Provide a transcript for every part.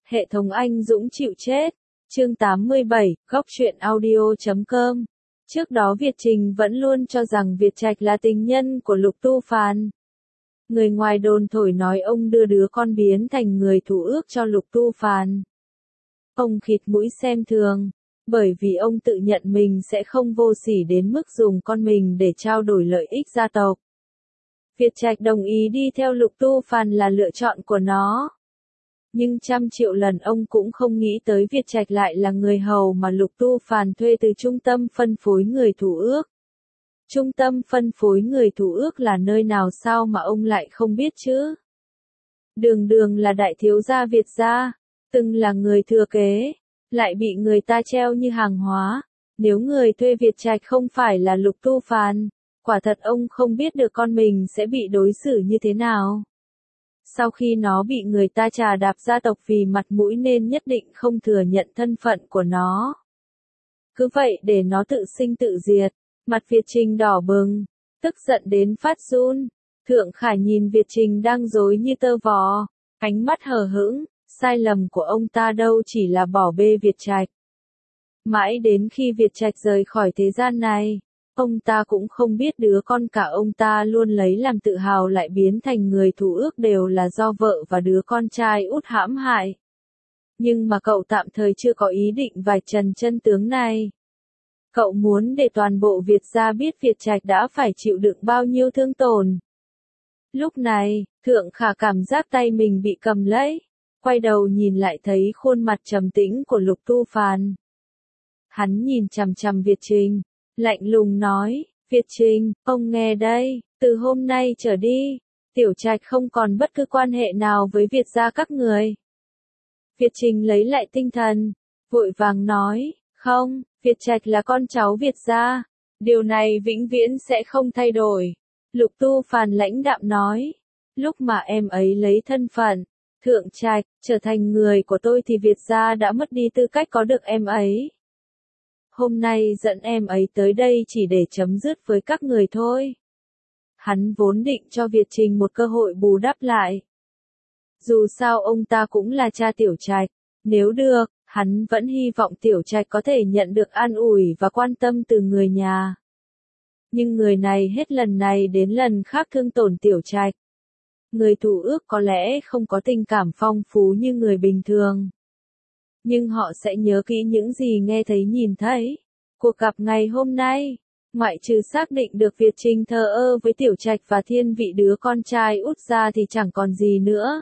Hệ thống anh Dũng chịu chết. Chương 87, góc truyện audio.com. Trước đó Việt Trình vẫn luôn cho rằng Việt Trạch là tình nhân của Lục Tu Phàn. Người ngoài đồn thổi nói ông đưa đứa con biến thành người thủ ước cho Lục Tu Phàn. Ông khịt mũi xem thường, bởi vì ông tự nhận mình sẽ không vô sỉ đến mức dùng con mình để trao đổi lợi ích gia tộc. Việt Trạch đồng ý đi theo Lục Tu Phàn là lựa chọn của nó. Nhưng trăm triệu lần ông cũng không nghĩ tới Việt Trạch lại là người hầu mà Lục Tu Phàn thuê từ trung tâm phân phối người thủ ước. Trung tâm phân phối người thủ ước là nơi nào sao mà ông lại không biết chứ? Đường đường là đại thiếu gia Việt gia, từng là người thừa kế, lại bị người ta treo như hàng hóa. Nếu người thuê Việt Trạch không phải là Lục Tu Phàn, quả thật ông không biết được con mình sẽ bị đối xử như thế nào. Sau khi nó bị người ta trà đạp gia tộc vì mặt mũi nên nhất định không thừa nhận thân phận của nó. Cứ vậy để nó tự sinh tự diệt, mặt Việt Trình đỏ bừng, tức giận đến phát run. Thượng Khả nhìn Việt Trình đang rối như tơ vò, ánh mắt hờ hững, sai lầm của ông ta đâu chỉ là bỏ bê Việt Trạch. Mãi đến khi Việt Trạch rời khỏi thế gian này, ông ta cũng không biết đứa con cả ông ta luôn lấy làm tự hào lại biến thành người thủ ước đều là do vợ và đứa con trai út hãm hại. Nhưng mà cậu tạm thời chưa có ý định vạch trần chân tướng này. Cậu muốn để toàn bộ Việt gia biết Việt Trạch đã phải chịu đựng bao nhiêu thương tổn. Lúc này, Thượng Khả cảm giác tay mình bị cầm lấy, quay đầu nhìn lại thấy khuôn mặt trầm tĩnh của Lục Tu Phàn. Hắn nhìn chằm chằm Việt Trình, lạnh lùng nói, Việt Trình, ông nghe đây, từ hôm nay trở đi, Tiểu Trạch không còn bất cứ quan hệ nào với Việt gia các người. Việt Trình lấy lại tinh thần, vội vàng nói, không, Việt Trạch là con cháu Việt gia, điều này vĩnh viễn sẽ không thay đổi. Lục Tu Phàn lãnh đạm nói, lúc mà em ấy lấy thân phận Thượng Trạch, trở thành người của tôi thì Việt gia đã mất đi tư cách có được em ấy. Hôm nay dẫn em ấy tới đây chỉ để chấm dứt với các người thôi. Hắn vốn định cho Việt Trình một cơ hội bù đắp lại. Dù sao ông ta cũng là cha Tiểu Trạch, nếu được, hắn vẫn hy vọng Tiểu Trạch có thể nhận được an ủi và quan tâm từ người nhà. Nhưng người này hết lần này đến lần khác thương tổn Tiểu Trạch. Người thủ ước có lẽ không có tình cảm phong phú như người bình thường. Nhưng họ sẽ nhớ kỹ những gì nghe thấy nhìn thấy. Cuộc gặp ngày hôm nay, ngoại trừ xác định được Việt Trình thờ ơ với Tiểu Trạch và thiên vị đứa con trai út ra thì chẳng còn gì nữa.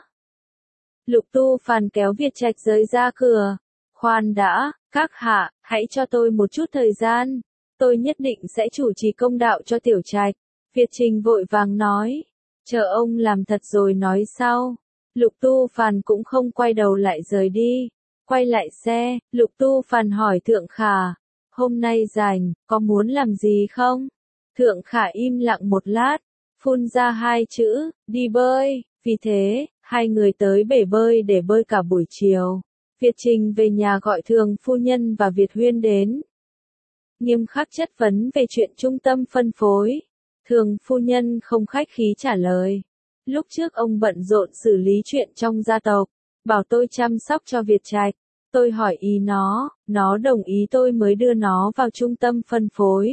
Lục Tu Phàn kéo Việt Trạch rời ra cửa. Khoan đã, các hạ, hãy cho tôi một chút thời gian. Tôi nhất định sẽ chủ trì công đạo cho Tiểu Trạch. Việt Trình vội vàng nói. Chờ ông làm thật rồi nói sau. Lục Tu Phàn cũng không quay đầu lại rời đi. Quay lại xe, Lục Tu Phàn hỏi Thượng Khả. Hôm nay rảnh, có muốn làm gì không? Thượng Khả im lặng một lát, phun ra hai chữ, đi bơi. Vì thế, hai người tới bể bơi để bơi cả buổi chiều. Việt Trình về nhà gọi Thường phu nhân và Việt Huyên đến. Nghiêm khắc chất vấn về chuyện trung tâm phân phối. Thường phu nhân không khách khí trả lời. Lúc trước ông bận rộn xử lý chuyện trong gia tộc, bảo tôi chăm sóc cho Việt Trạch. Tôi hỏi ý nó đồng ý tôi mới đưa nó vào trung tâm phân phối.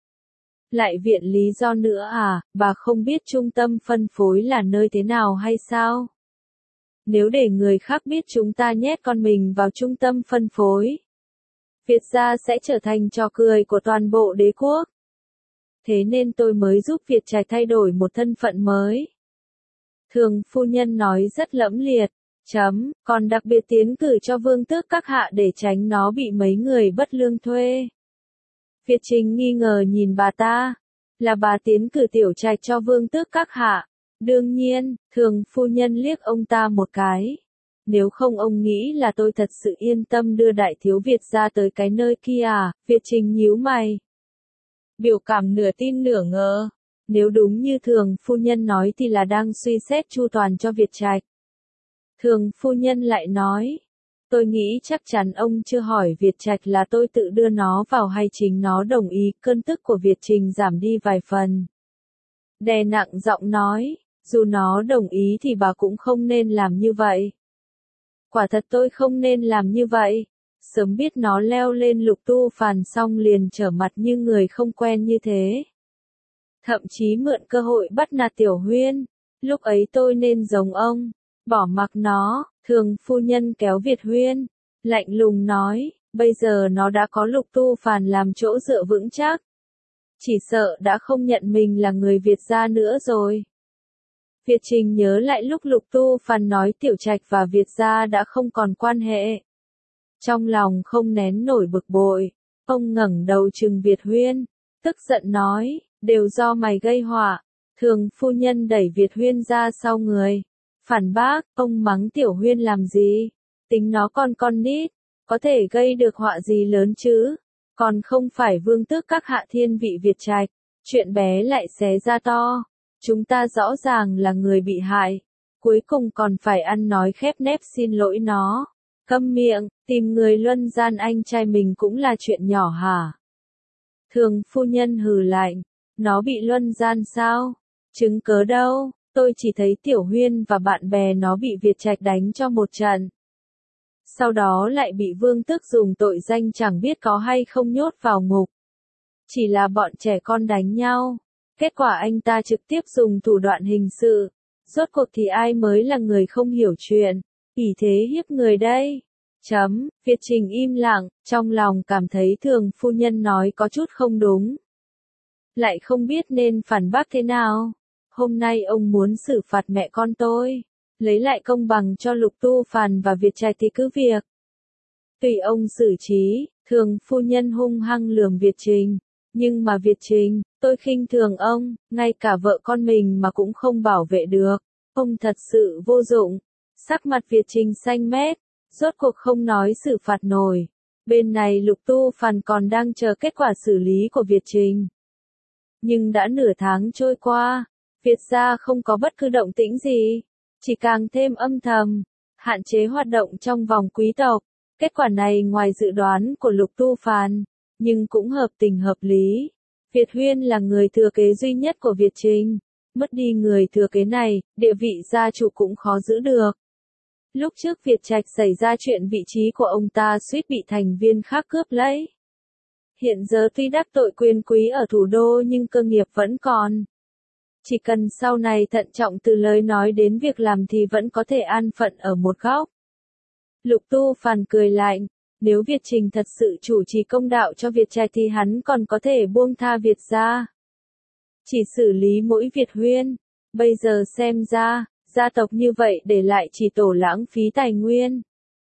Lại viện lý do nữa à, bà không biết trung tâm phân phối là nơi thế nào hay sao? Nếu để người khác biết chúng ta nhét con mình vào trung tâm phân phối, Việt gia sẽ trở thành trò cười của toàn bộ đế quốc. Thế nên tôi mới giúp Việt Trạch thay đổi một thân phận mới. Thường phu nhân nói rất lẫm liệt. Còn đặc biệt tiến cử cho vương tước các hạ để tránh nó bị mấy người bất lương thuê. Việt Trình nghi ngờ nhìn bà ta. Là bà tiến cử Tiểu Trạch cho vương tước các hạ. Đương nhiên, thường phu nhân liếc ông ta một cái. Nếu không ông nghĩ là tôi thật sự yên tâm đưa đại thiếu Việt ra tới cái nơi kia à? Việt Trình nhíu mày. Biểu cảm nửa tin nửa ngờ. Nếu đúng như thường phu nhân nói thì là đang suy xét chu toàn cho Việt Trạch. Thường phu nhân lại nói, tôi nghĩ chắc chắn ông chưa hỏi Việt Trạch là tôi tự đưa nó vào hay chính nó đồng ý. Cơn tức của Việt Trình giảm đi vài phần. Đè nặng giọng nói, dù nó đồng ý thì bà cũng không nên làm như vậy. Quả thật tôi không nên làm như vậy. Sớm biết nó leo lên Lục Tu Phàn xong liền trở mặt như người không quen như thế. Thậm chí mượn cơ hội bắt nạt Tiểu Huyên. Lúc ấy tôi nên giống ông, bỏ mặc nó. Thường phu nhân kéo Việt Huyên, lạnh lùng nói, bây giờ nó đã có Lục Tu Phàn làm chỗ dựa vững chắc. Chỉ sợ đã không nhận mình là người Việt gia nữa rồi. Việt Trình nhớ lại lúc Lục Tu Phàn nói Tiểu Trạch và Việt gia đã không còn quan hệ. Trong lòng không nén nổi bực bội, ông ngẩng đầu trừng Việt Huyên, tức giận nói, đều do mày gây họa. Thường phu nhân đẩy Việt Huyên ra sau người, phản bác, ông mắng Tiểu Huyên làm gì? Tính nó con nít, có thể gây được họa gì lớn chứ? Còn không phải vương tước các hạ thiên vị Việt Trạch, chuyện bé lại xé ra to. Chúng ta rõ ràng là người bị hại, cuối cùng còn phải ăn nói khép nép xin lỗi nó. Câm miệng, tìm người luân gian anh trai mình cũng là chuyện nhỏ hả? Thường phu nhân hừ lạnh, nó bị luân gian sao? Chứng cớ đâu, tôi chỉ thấy Tiểu Huyên và bạn bè nó bị Việt Trạch đánh cho một trận. Sau đó lại bị vương tước dùng tội danh chẳng biết có hay không nhốt vào ngục. Chỉ là bọn trẻ con đánh nhau. Kết quả anh ta trực tiếp dùng thủ đoạn hình sự. Rốt cuộc thì ai mới là người không hiểu chuyện. Ỷ thế hiếp người đây. Việt Trình im lặng, trong lòng cảm thấy thường phu nhân nói có chút không đúng. Lại không biết nên phản bác thế nào. Hôm nay ông muốn xử phạt mẹ con tôi. Lấy lại công bằng cho Lục Tu Phàn và Việt Trạch thì cứ việc. Tùy ông xử trí, thường phu nhân hung hăng lườm Việt Trình. Nhưng mà Việt Trình, tôi khinh thường ông, ngay cả vợ con mình mà cũng không bảo vệ được. Ông thật sự vô dụng. Sắc mặt Việt Trình xanh mét, rốt cuộc không nói xử phạt nổi. Bên này Lục Tu Phàn còn đang chờ kết quả xử lý của Việt Trình. Nhưng đã nửa tháng trôi qua, Việt gia không có bất cứ động tĩnh gì, chỉ càng thêm âm thầm, hạn chế hoạt động trong vòng quý tộc. Kết quả này ngoài dự đoán của Lục Tu Phàn, nhưng cũng hợp tình hợp lý. Việt Huyên là người thừa kế duy nhất của Việt Trình, mất đi người thừa kế này, địa vị gia chủ cũng khó giữ được. Lúc trước Việt Trạch xảy ra chuyện vị trí của ông ta suýt bị thành viên khác cướp lấy. Hiện giờ tuy đắc tội quyền quý ở thủ đô nhưng cơ nghiệp vẫn còn. Chỉ cần sau này thận trọng từ lời nói đến việc làm thì vẫn có thể an phận ở một góc. Lục Tu Phàn cười lạnh, nếu Việt Trình thật sự chủ trì công đạo cho Việt Trạch thì hắn còn có thể buông tha Việt gia. Chỉ xử lý mỗi Việt Huyên, bây giờ xem ra, gia tộc như vậy để lại chỉ tổ lãng phí tài nguyên.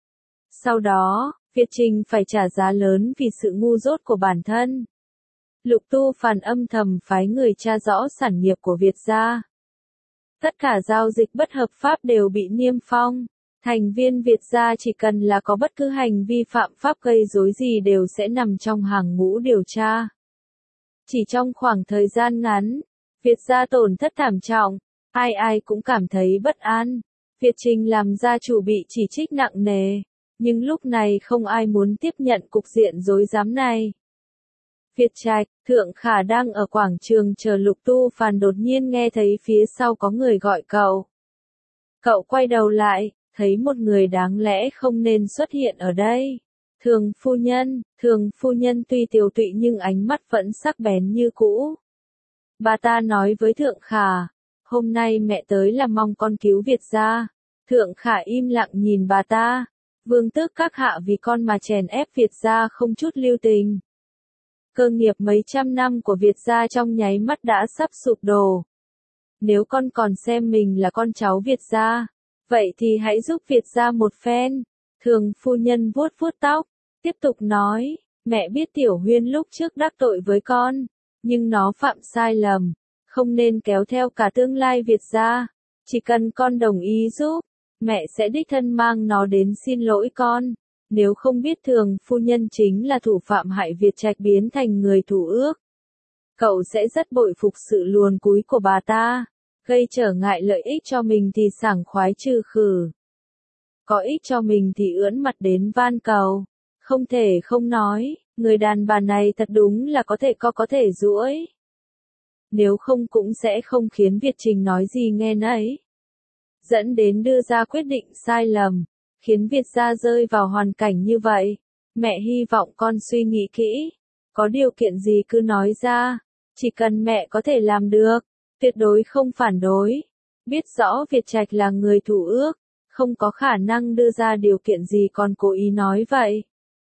Sau đó, Việt Trình phải trả giá lớn vì sự ngu dốt của bản thân. Lục Tu Phàn âm thầm phái người tra rõ sản nghiệp của Việt gia. Tất cả giao dịch bất hợp pháp đều bị niêm phong. Thành viên Việt gia chỉ cần là có bất cứ hành vi phạm pháp gây rối gì đều sẽ nằm trong hàng ngũ điều tra. Chỉ trong khoảng thời gian ngắn, Việt gia tổn thất thảm trọng, ai ai cũng cảm thấy bất an. Việt Trình làm gia chủ bị chỉ trích nặng nề, nhưng lúc này không ai muốn tiếp nhận cục diện rối rắm này. Việt Trạch, Thượng Khả đang ở quảng trường chờ Lục Tu Phàn đột nhiên nghe thấy phía sau có người gọi cậu. Cậu quay đầu lại, thấy một người đáng lẽ không nên xuất hiện ở đây. Thường phu nhân tuy tiều tụy nhưng ánh mắt vẫn sắc bén như cũ. Bà ta nói với Thượng Khả, hôm nay mẹ tới là mong con cứu Việt gia. Thượng Khả im lặng nhìn bà ta. Vương tước các hạ vì con mà chèn ép Việt gia không chút lưu tình. Cơ nghiệp mấy trăm năm của Việt gia trong nháy mắt đã sắp sụp đổ. Nếu con còn xem mình là con cháu Việt gia, vậy thì hãy giúp Việt gia một phen. Thường phu nhân vuốt vuốt tóc, tiếp tục nói, mẹ biết Tiểu Huyên lúc trước đắc tội với con, nhưng nó phạm sai lầm, không nên kéo theo cả tương lai Việt gia. Chỉ cần con đồng ý giúp, mẹ sẽ đích thân mang nó đến xin lỗi con. Nếu không biết thường phu nhân chính là thủ phạm hại Việt Trạch biến thành người thủ ước, cậu sẽ rất bội phục sự luồn cúi của bà ta. Gây trở ngại lợi ích cho mình thì sảng khoái trừ khử. Có ích cho mình thì ưỡn mặt đến van cầu. Không thể không nói, người đàn bà này thật đúng là có thể duỗi. Nếu không cũng sẽ không khiến Việt Trình nói gì nghe nấy. Dẫn đến đưa ra quyết định sai lầm, khiến Việt gia rơi vào hoàn cảnh như vậy. Mẹ hy vọng con suy nghĩ kỹ. Có điều kiện gì cứ nói ra. Chỉ cần mẹ có thể làm được, tuyệt đối không phản đối. Biết rõ Việt Trạch là người thủ ước, không có khả năng đưa ra điều kiện gì còn cố ý nói vậy.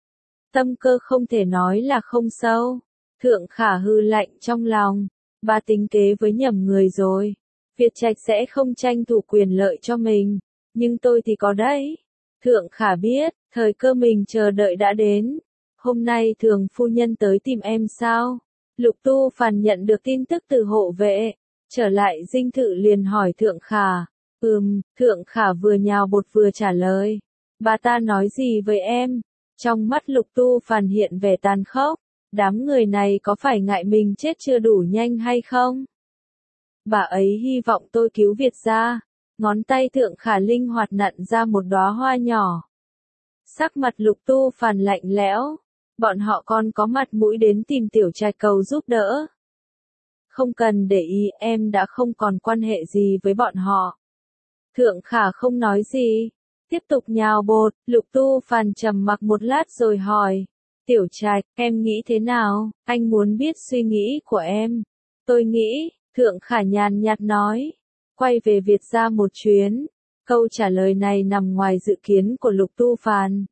Tâm cơ không thể nói là không sâu. Thượng Khả hừ lạnh trong lòng. Bà tính kế với nhầm người rồi. Việt Trạch sẽ không tranh thủ quyền lợi cho mình. Nhưng tôi thì có đấy. Thượng Khả biết, thời cơ mình chờ đợi đã đến. Hôm nay thường phu nhân tới tìm em sao? Lục Tu Phàn nhận được tin tức từ hộ vệ. Trở lại dinh thự liền hỏi Thượng Khả. Thượng Khả vừa nhào bột vừa trả lời. Bà ta nói gì với em? Trong mắt Lục Tu Phàn hiện vẻ tàn khốc. Đám người này có phải ngại mình chết chưa đủ nhanh hay không? Bà ấy hy vọng tôi cứu Việt gia. Ngón tay Thượng Khả linh hoạt nặn ra một đóa hoa nhỏ. Sắc mặt Lục Tu Phàn lạnh lẽo. Bọn họ còn có mặt mũi đến tìm Tiểu Trạch cầu giúp đỡ. Không cần để ý, em đã không còn quan hệ gì với bọn họ. Thượng Khả không nói gì. Tiếp tục nhào bột, Lục Tu Phàn trầm mặc một lát rồi hỏi. Tiểu Trạch, em nghĩ thế nào? Anh muốn biết suy nghĩ của em. Tôi nghĩ, Thượng Khả nhàn nhạt nói. Quay về Việt gia một chuyến. Câu trả lời này nằm ngoài dự kiến của Lục Tu Phàn.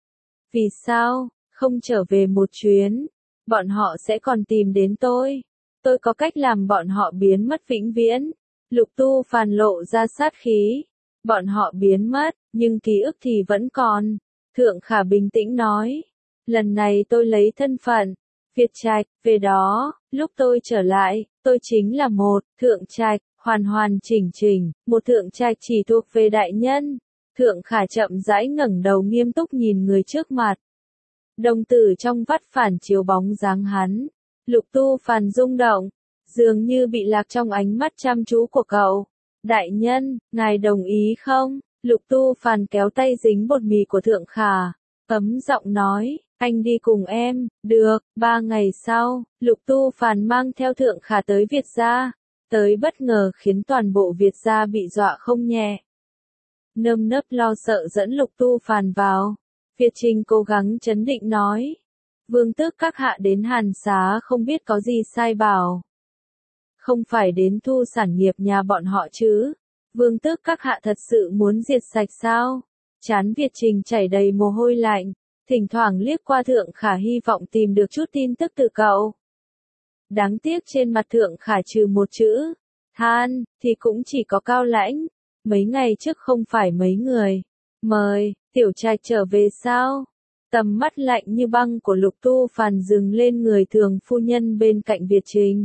Vì sao? Không trở về một chuyến. Bọn họ sẽ còn tìm đến tôi. Tôi có cách làm bọn họ biến mất vĩnh viễn. Lục Tu Phàn lộ ra sát khí. Bọn họ biến mất, nhưng ký ức thì vẫn còn. Thượng Khả bình tĩnh nói. Lần này tôi lấy thân phận Việt Trạch, về đó, lúc tôi trở lại, tôi chính là một Thượng Trạch, hoàn hoàn chỉnh chỉnh, một Thượng Trạch chỉ thuộc về đại nhân. Thượng Khả chậm rãi ngẩng đầu nghiêm túc nhìn người trước mặt. Đồng tử trong vắt phản chiếu bóng dáng hắn. Lục Tu Phàn rung động, dường như bị lạc trong ánh mắt chăm chú của cậu. Đại nhân, ngài đồng ý không? Lục Tu Phàn kéo tay dính bột mì của Thượng Khả. Ấm giọng nói, anh đi cùng em. Được. 3 ngày sau, Lục Tu Phàn mang theo Thượng Khả tới Việt gia. Tới bất ngờ khiến toàn bộ Việt gia bị dọa không nhẹ. Nơm nớp lo sợ dẫn Lục Tu Phàn vào. Việt Trinh cố gắng trấn định nói. Vương tước các hạ đến Hàn Xá không biết có gì sai bảo. Không phải đến thu sản nghiệp nhà bọn họ chứ. Vương tước các hạ thật sự muốn diệt sạch sao? Trán Việt Trình chảy đầy mồ hôi lạnh. Thỉnh thoảng liếc qua Thượng Khả hy vọng tìm được chút tin tức từ cậu. Đáng tiếc trên mặt Thượng Khả trừ một chữ than, thì cũng chỉ có cao lãnh. Mấy ngày trước không phải mấy người. Mời, Tiểu Trạch trở về sao? Tầm mắt lạnh như băng của Lục Tu Phàn dừng lên người thường phu nhân bên cạnh Việt Trình.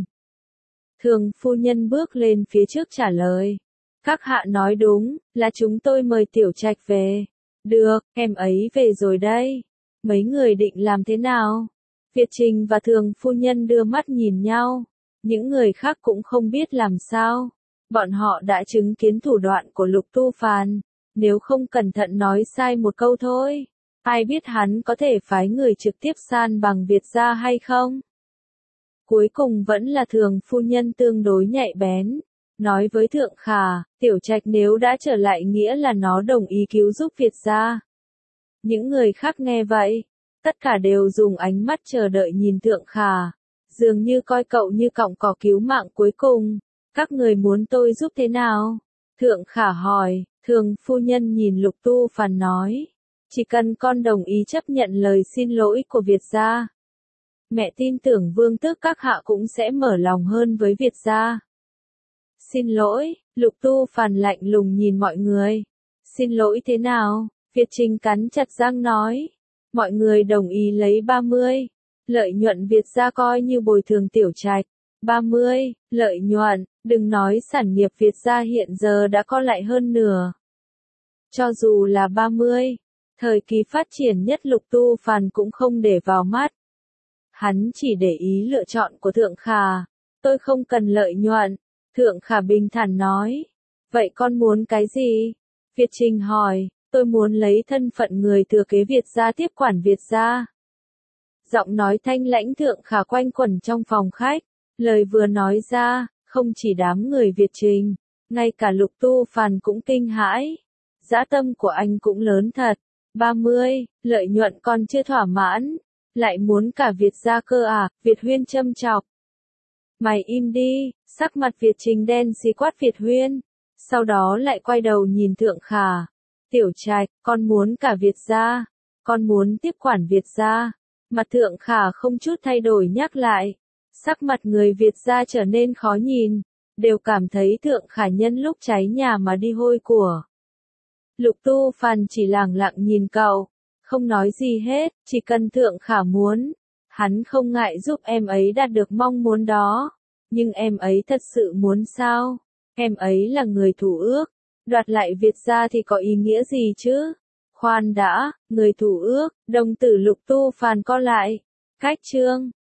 Thường phu nhân bước lên phía trước trả lời. Các hạ nói đúng, là chúng tôi mời Tiểu Trạch về. Được, em ấy về rồi đây. Mấy người định làm thế nào? Việt Trình và thường phu nhân đưa mắt nhìn nhau. Những người khác cũng không biết làm sao. Bọn họ đã chứng kiến thủ đoạn của Lục Tu Phàn. Nếu không cẩn thận nói sai một câu thôi, ai biết hắn có thể phái người trực tiếp san bằng Việt gia hay không? Cuối cùng vẫn là thường phu nhân tương đối nhạy bén. Nói với Thượng Khả, Tiểu Trạch nếu đã trở lại nghĩa là nó đồng ý cứu giúp Việt gia. Những người khác nghe vậy, tất cả đều dùng ánh mắt chờ đợi nhìn Thượng Khả. Dường như coi cậu như cọng cỏ cứu mạng cuối cùng. Các người muốn tôi giúp thế nào? Thượng Khả hỏi. Thường phu nhân nhìn Lục Tu Phàn nói. Chỉ cần con đồng ý chấp nhận lời xin lỗi của Việt gia. Mẹ tin tưởng vương tước các hạ cũng sẽ mở lòng hơn với Việt gia. Xin lỗi, Lục Tu Phàn lạnh lùng nhìn mọi người. Xin lỗi thế nào? Việt Trình cắn chặt răng nói. Mọi người đồng ý lấy 30. Lợi nhuận Việt gia coi như bồi thường Tiểu Trạch. 30, lợi nhuận, đừng nói sản nghiệp Việt gia hiện giờ đã co lại hơn nửa. Cho dù là 30, thời kỳ phát triển nhất Lục Tu Phàn cũng không để vào mắt. Hắn chỉ để ý lựa chọn của Thượng Khả. Tôi không cần lợi nhuận. Thượng Khả bình thản nói. Vậy con muốn cái gì? Việt Trình hỏi. Tôi muốn lấy thân phận người thừa kế Việt gia tiếp quản Việt gia. Giọng nói thanh lãnh Thượng Khả quanh quẩn trong phòng khách. Lời vừa nói ra, không chỉ đám người Việt Trình, ngay cả Lục Tu Phàn cũng kinh hãi. dã tâm của anh cũng lớn thật. 30, lợi nhuận còn chưa thỏa mãn, lại muốn cả Việt gia cơ à, Việt Huyên châm chọc. Mày im đi, sắc mặt Việt Trình đen xì quát Việt Huyên, sau đó lại quay đầu nhìn Thượng Khả. Tiểu Trạch, con muốn cả Việt gia, con muốn tiếp quản Việt gia. Mặt Thượng Khả không chút thay đổi nhắc lại, sắc mặt người Việt gia trở nên khó nhìn, đều cảm thấy Thượng Khả nhân lúc cháy nhà mà đi hôi của. Lục Tu Phàn chỉ lẳng lặng nhìn cậu, không nói gì hết, chỉ cần Thượng Khả muốn, hắn không ngại giúp em ấy đạt được mong muốn đó. Nhưng em ấy thật sự muốn sao? Em ấy là người thủ ước, đoạt lại Việt gia thì có ý nghĩa gì chứ? Khoan đã, người thủ ước, đồng tử Lục Tu Phàn co lại. Cách chương